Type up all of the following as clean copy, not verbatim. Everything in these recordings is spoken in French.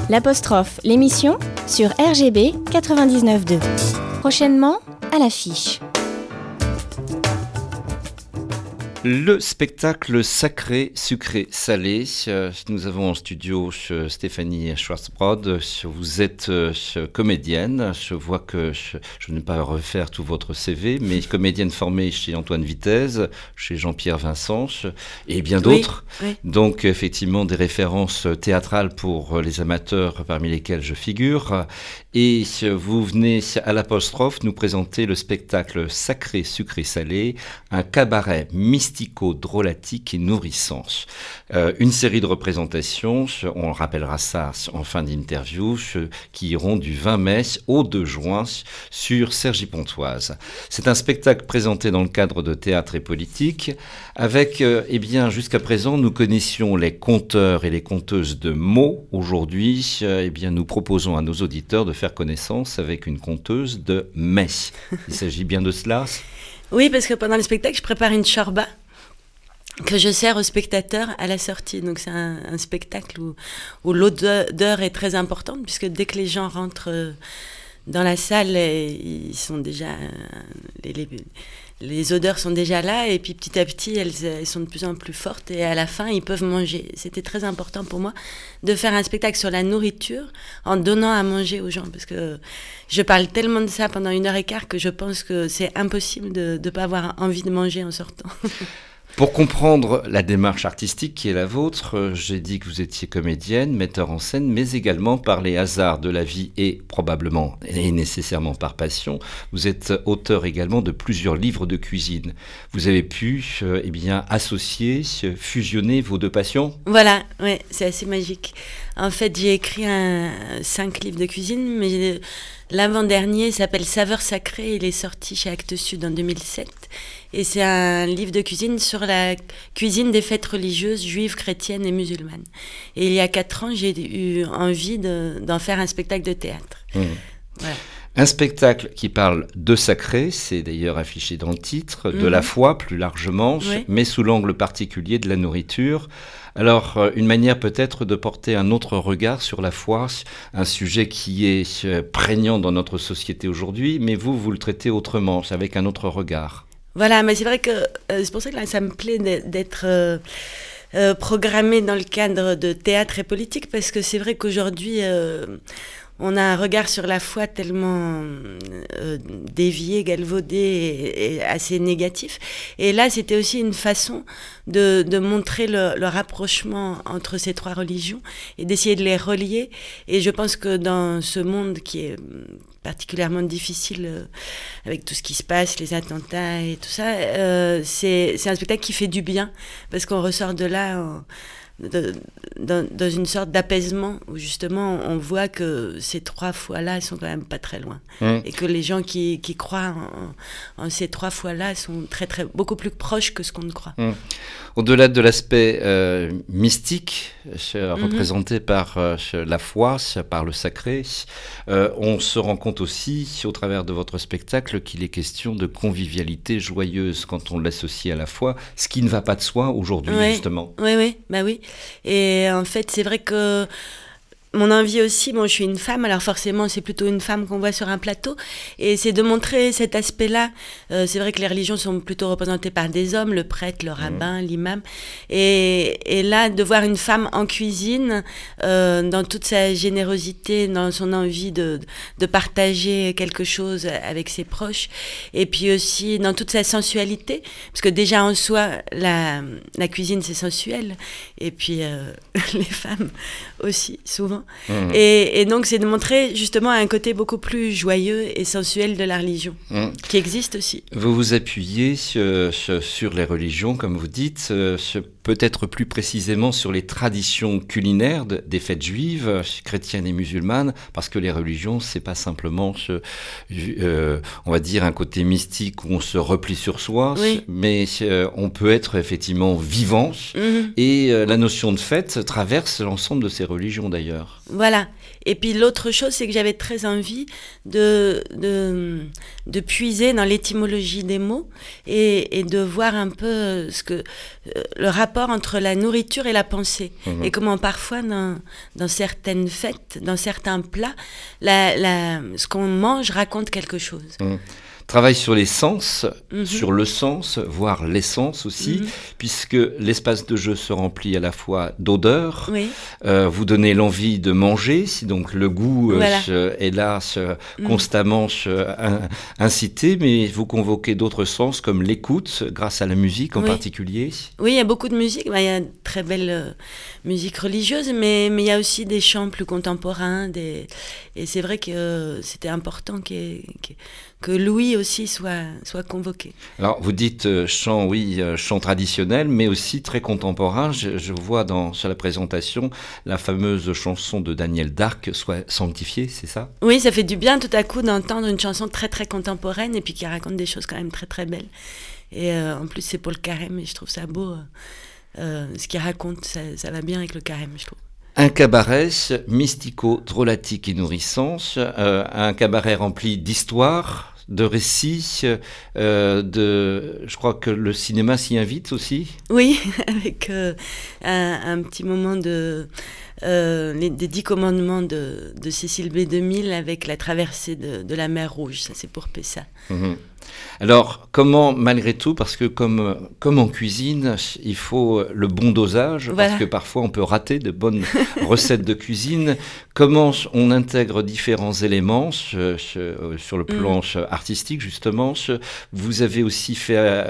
L'apostrophe, l'émission sur RGB 99.2. Prochainement, à l'affiche. Le spectacle Sacré, Sucré, Salé. Nous avons en studio Stéphanie Schwarzbrod. Vous êtes comédienne. Je vois que je ne vais pas refaire tout votre CV, mais comédienne formée chez Antoine Vitesse, chez Jean-Pierre Vincent et bien d'autres. Oui. Donc effectivement des références théâtrales pour les amateurs parmi lesquels je figure. Et vous venez à l'apostrophe nous présenter le spectacle Sacré, Sucré, Salé, un cabaret mystico-drôlatique et nourrissant. Une série de représentations, on rappellera ça en fin d'interview, qui iront du 20 mai au 2 juin sur Cergy-Pontoise. C'est un spectacle présenté dans le cadre de Théâtre et Politique, avec, jusqu'à présent, nous connaissions les conteurs et les conteuses de mots. Aujourd'hui, nous proposons à nos auditeurs de faire connaissance avec une conteuse de mets. Il s'agit bien de cela ? Oui, parce que pendant le spectacle, je prépare une chorba que je sers aux spectateurs à la sortie. Donc c'est un spectacle où l'odeur est très importante, puisque dès que les gens rentrent dans la salle, ils sont déjà... Les odeurs sont déjà là, et puis petit à petit, elles sont de plus en plus fortes, et à la fin, ils peuvent manger. C'était très important pour moi de faire un spectacle sur la nourriture en donnant à manger aux gens, parce que je parle tellement de ça pendant 1h15 que je pense que c'est impossible de ne pas avoir envie de manger en sortant. Pour comprendre la démarche artistique qui est la vôtre, j'ai dit que vous étiez comédienne, metteur en scène, mais également par les hasards de la vie et probablement et nécessairement par passion, vous êtes auteur également de plusieurs livres de cuisine. Vous avez pu associer, fusionner vos deux passions ? Voilà, ouais, c'est assez magique. En fait, j'ai écrit 5 livres de cuisine, mais l'avant-dernier s'appelle Saveurs sacrées, il est sorti chez Actes Sud en 2007. Et c'est un livre de cuisine sur la cuisine des fêtes religieuses juives, chrétiennes et musulmanes. Et il y a 4 ans, j'ai eu envie d'en faire un spectacle de théâtre. Voilà. Un spectacle qui parle de sacré, c'est d'ailleurs affiché dans le titre, de la foi plus largement, oui, mais sous l'angle particulier de la nourriture. Alors, une manière peut-être de porter un autre regard sur la foi, un sujet qui est prégnant dans notre société aujourd'hui, mais vous le traitez autrement, avec un autre regard. Voilà, mais c'est vrai que c'est pour ça que là, ça me plaît d'être programmée dans le cadre de Théâtre et Politique, parce que c'est vrai qu'aujourd'hui, on a un regard sur la foi tellement dévié, galvaudé et assez négatif. Et là, c'était aussi une façon de montrer le rapprochement entre ces 3 religions et d'essayer de les relier. Et je pense que dans ce monde qui est particulièrement difficile avec tout ce qui se passe, les attentats et tout ça, c'est un spectacle qui fait du bien, parce qu'on ressort de là dans une sorte d'apaisement où justement on voit que ces 3 fois-là sont quand même pas très loin, et que les gens qui croient en ces 3 fois-là sont beaucoup plus proches que ce qu'on ne croit. Au-delà de l'aspect mystique représenté par la foi, par le sacré, on se rend compte aussi au travers de votre spectacle qu'il est question de convivialité joyeuse quand on l'associe à la foi, ce qui ne va pas de soi aujourd'hui, justement. Oui. Et en fait, c'est vrai que mon envie aussi, je suis une femme, alors forcément c'est plutôt une femme qu'on voit sur un plateau, et c'est de montrer cet aspect-là. C'est vrai que les religions sont plutôt représentées par des hommes, le prêtre, le rabbin, l'imam, et là de voir une femme en cuisine, dans toute sa générosité, dans son envie de partager quelque chose avec ses proches, et puis aussi dans toute sa sensualité, parce que déjà en soi la cuisine c'est sensuel, et puis les femmes aussi souvent. Et donc c'est de montrer justement un côté beaucoup plus joyeux et sensuel de la religion, qui existe aussi. Vous vous appuyez sur les religions, comme vous dites, peut-être plus précisément sur les traditions culinaires des fêtes juives, chrétiennes et musulmanes, parce que les religions, c'est pas simplement, on va dire, un côté mystique où on se replie sur soi, mais on peut être effectivement vivant, et la notion de fête traverse l'ensemble de ces religions d'ailleurs. Voilà. Et puis l'autre chose, c'est que j'avais très envie de puiser dans l'étymologie des mots et de voir un peu le rapport rapport entre la nourriture et la pensée. Et comment parfois, dans certaines fêtes, dans certains plats, ce qu'on mange raconte quelque chose. Travaille sur les sens, sur le sens, voire l'essence aussi, puisque l'espace de jeu se remplit à la fois d'odeurs, vous donnez l'envie de manger, donc le goût est là constamment incité, mais vous convoquez d'autres sens comme l'écoute, grâce à la musique en particulier. Oui, il y a beaucoup de musique, il y a une très belle musique religieuse, mais il y a aussi des chants plus contemporains, et c'est vrai que c'était important que Louis aussi soit convoqué. Alors, vous dites chant traditionnel, mais aussi très contemporain. Je vois sur la présentation la fameuse chanson de Daniel Darc, Sois sanctifié, c'est ça? Oui, ça fait du bien tout à coup d'entendre une chanson très très contemporaine et puis qui raconte des choses quand même très très belles. Et en plus, c'est pour le carême et je trouve ça beau. Ce qu'il raconte, ça va bien avec le carême, je trouve. Un cabaret mystico, drôlatique et nourrissant, un cabaret rempli d'histoires, de récits, je crois que le cinéma s'y invite aussi. Oui, avec un petit moment des 10 commandements de Cécile B. 2000 avec la traversée de la mer Rouge, ça c'est pour Pessa. Alors, comment, malgré tout, parce que comme en cuisine, il faut le bon dosage, parce que parfois on peut rater de bonnes recettes de cuisine, comment on intègre différents éléments sur le plan artistique, justement. Vous avez aussi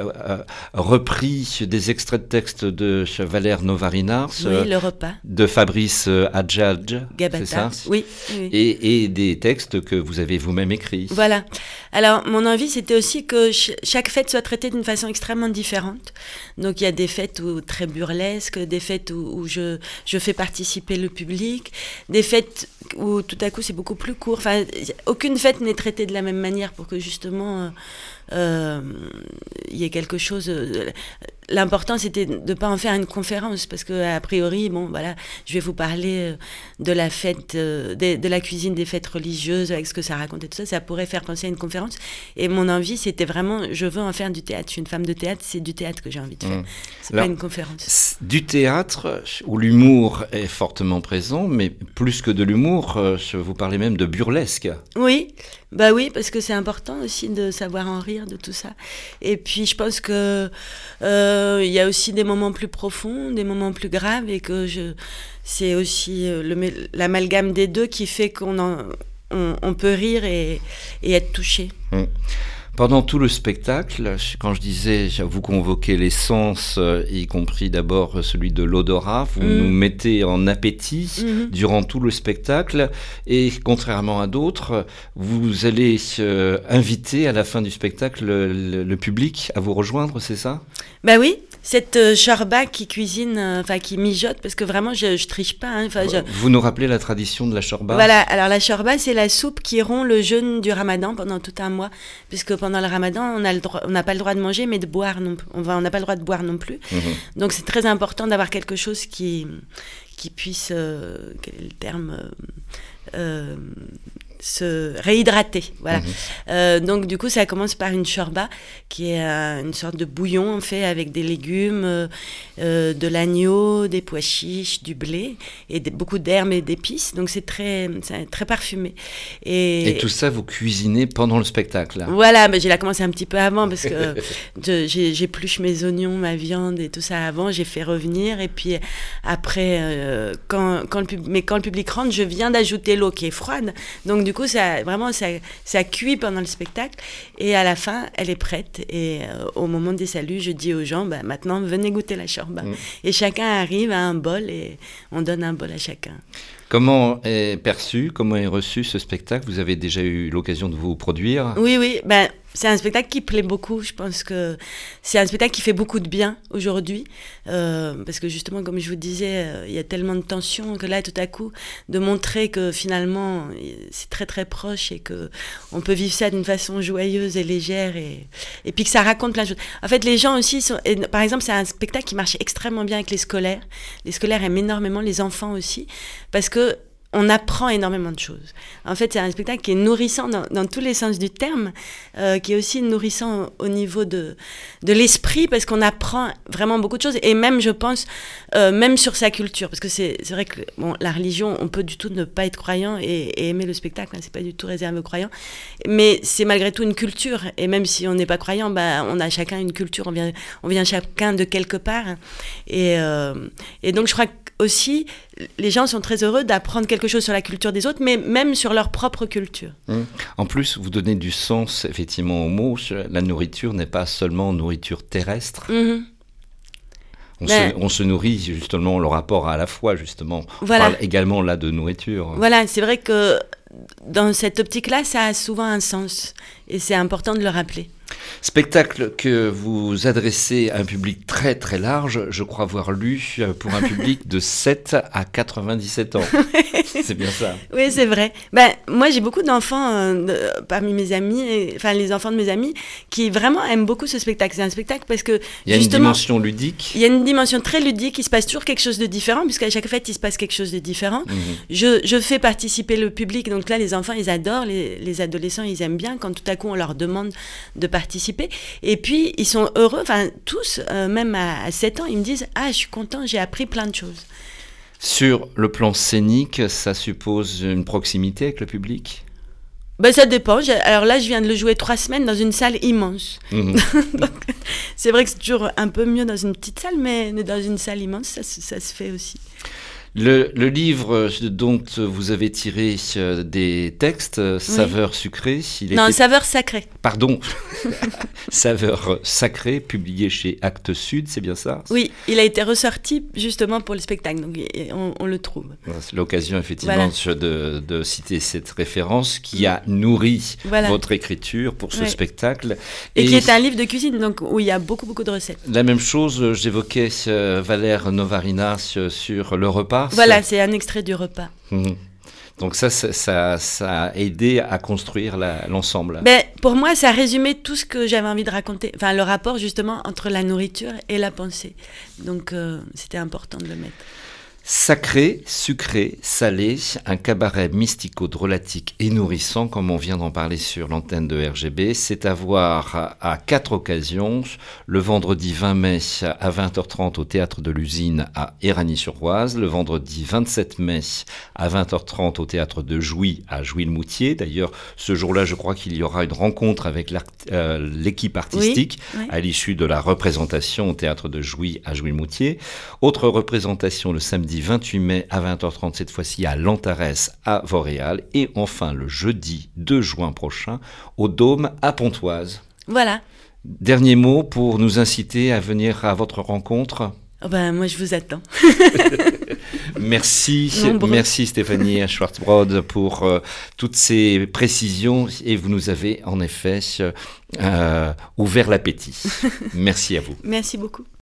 repris des extraits de textes de Valère Novarinars, le repas, de Fabrice Adjadj, Gabata, c'est ça? Oui. Et des textes que vous avez vous-même écrits. Voilà. Alors, mon envie, c'était aussi que chaque fête soit traitée d'une façon extrêmement différente. Donc, il y a des fêtes très burlesques, des fêtes où je fais participer le public, des fêtes où tout à coup c'est beaucoup plus court. Enfin, aucune fête n'est traitée de la même manière pour que justement il y ait quelque chose. L'important, c'était de ne pas en faire une conférence, parce qu'a priori, je vais vous parler de la fête, de la cuisine des fêtes religieuses, avec ce que ça raconte et tout ça, ça pourrait faire penser à une conférence. Et mon envie, c'était vraiment, je veux en faire du théâtre. Je suis une femme de théâtre, c'est du théâtre que j'ai envie de faire. C'est pas une conférence. Du théâtre, où l'humour est fortement présent, mais plus que de l'humour, vous parlez même de burlesque. Oui, parce que c'est important aussi de savoir en rire de tout ça. Et puis, je pense que il y a aussi des moments plus profonds, des moments plus graves, et que c'est aussi l'amalgame des deux qui fait qu'on peut rire et être touché. Pendant tout le spectacle, quand je disais, vous convoquez les sens, y compris d'abord celui de l'odorat, vous nous mettez en appétit durant tout le spectacle, et contrairement à d'autres, vous allez inviter à la fin du spectacle le public à vous rejoindre, c'est ça? Oui, cette chorba qui cuisine, qui mijote, parce que vraiment je triche pas. Vous nous rappelez la tradition de la chorba? Voilà, alors la chorba, c'est la soupe qui rompt le jeûne du ramadan pendant tout un mois, puisque pendant le ramadan, on n'a pas le droit de manger, mais de boire non plus. On n'a pas le droit de boire non plus. Donc c'est très important d'avoir quelque chose qui puisse, quel est le terme, se réhydrater, voilà. Donc du coup ça commence par une chorba qui est une sorte de bouillon fait avec des légumes, de l'agneau, des pois chiches, du blé et beaucoup d'herbes et d'épices, donc c'est très parfumé. Et tout ça vous cuisinez pendant le spectacle, là? Voilà, mais j'ai commencé un petit peu avant, parce que j'épluche mes oignons, ma viande et tout ça avant, j'ai fait revenir, et puis après quand le public rentre, je viens d'ajouter l'eau qui est froide, donc du coup ça cuit pendant le spectacle, et à la fin elle est prête, et au moment des saluts je dis aux gens, maintenant venez goûter la chorba, et chacun arrive à un bol et on donne un bol à chacun. Comment est perçu, comment est reçu ce spectacle? Vous avez déjà eu l'occasion de vous produire? Oui, c'est un spectacle qui plaît beaucoup. Je pense que c'est un spectacle qui fait beaucoup de bien aujourd'hui, parce que justement, comme je vous disais, il y a tellement de tensions que là, tout à coup, de montrer que finalement, c'est très très proche, et que on peut vivre ça d'une façon joyeuse et légère, et puis que ça raconte plein de choses. En fait, les gens aussi par exemple, c'est un spectacle qui marche extrêmement bien avec les scolaires. Les scolaires aiment énormément, les enfants aussi, parce que on apprend énormément de choses. En fait, c'est un spectacle qui est nourrissant dans tous les sens du terme, qui est aussi nourrissant au niveau de l'esprit, parce qu'on apprend vraiment beaucoup de choses, et même, je pense, même sur sa culture, parce que c'est vrai que la religion, on peut du tout ne pas être croyant et aimer le spectacle, hein, c'est pas du tout réservé aux croyants, mais c'est malgré tout une culture, et même si on n'est pas croyant, on a chacun une culture, on vient chacun de quelque part, et donc je crois aussi, les gens sont très heureux d'apprendre quelque chose sur la culture des autres, mais même sur leur propre culture. En plus, vous donnez du sens effectivement au mot. La nourriture n'est pas seulement nourriture terrestre. On se nourrit justement, le rapport à la foi justement. Voilà. On parle également là de nourriture. Voilà, c'est vrai que dans cette optique-là, ça a souvent un sens, et c'est important de le rappeler. Spectacle que vous adressez à un public très très large, je crois avoir lu, pour un public de 7 à 97 ans. C'est bien ça. Oui, c'est vrai. Moi, j'ai beaucoup d'enfants parmi mes amis, enfin les enfants de mes amis, qui vraiment aiment beaucoup ce spectacle. C'est un spectacle parce que il y a une dimension ludique. Il y a une dimension très ludique, il se passe toujours quelque chose de différent, puisqu'à chaque fête, il se passe quelque chose de différent. Je fais participer le public, donc là, les enfants, ils adorent, les adolescents, ils aiment bien quand tout à coup, on leur demande de participer. Et puis, ils sont heureux, enfin, tous, même à 7 ans, ils me disent « Ah, je suis content, j'ai appris plein de choses ». Sur le plan scénique, ça suppose une proximité avec le public ? Ça dépend. Alors là, je viens de le jouer 3 semaines dans une salle immense. Donc, c'est vrai que c'est toujours un peu mieux dans une petite salle, mais dans une salle immense, ça se fait aussi. Le livre dont vous avez tiré des textes, Saveurs sucrées... Saveurs sacrées. Pardon, Saveurs sacrées, publié chez Actes Sud, c'est bien ça ? Oui, il a été ressorti justement pour le spectacle, donc on le trouve. C'est l'occasion effectivement de citer cette référence qui a nourri votre écriture pour ce spectacle. Et qui est un livre de cuisine, donc où il y a beaucoup de recettes. La même chose, j'évoquais Valère Novarinas sur le repas. Voilà, c'est un extrait du repas. Donc ça a aidé à construire l'ensemble. Pour moi, ça a résumé tout ce que j'avais envie de raconter. Enfin, le rapport justement entre la nourriture et la pensée. Donc, c'était important de le mettre. Sacré, sucré, salé, un cabaret mystico-drôlatique et nourrissant, comme on vient d'en parler sur l'antenne de RGB. C'est à voir à 4 occasions. Le vendredi 20 mai à 20h30 au Théâtre de l'Usine à Éragny-sur-Oise. Le vendredi 27 mai à 20h30 au Théâtre de Jouy à Jouy-le-Moutier. D'ailleurs, ce jour-là, je crois qu'il y aura une rencontre avec l'équipe artistique à l'issue de la représentation au Théâtre de Jouy à Jouy-le-Moutier. Autre représentation le samedi 28 mai à 20h30, cette fois-ci à Lantarès à Vauréal. Et enfin, le jeudi 2 juin prochain, au Dôme à Pontoise. Voilà. Dernier mot pour nous inciter à venir à votre rencontre. Moi, je vous attends. Merci Stéphanie Schwartzbrod pour toutes ces précisions. Et vous nous avez en effet ouvert l'appétit. Merci à vous. Merci beaucoup.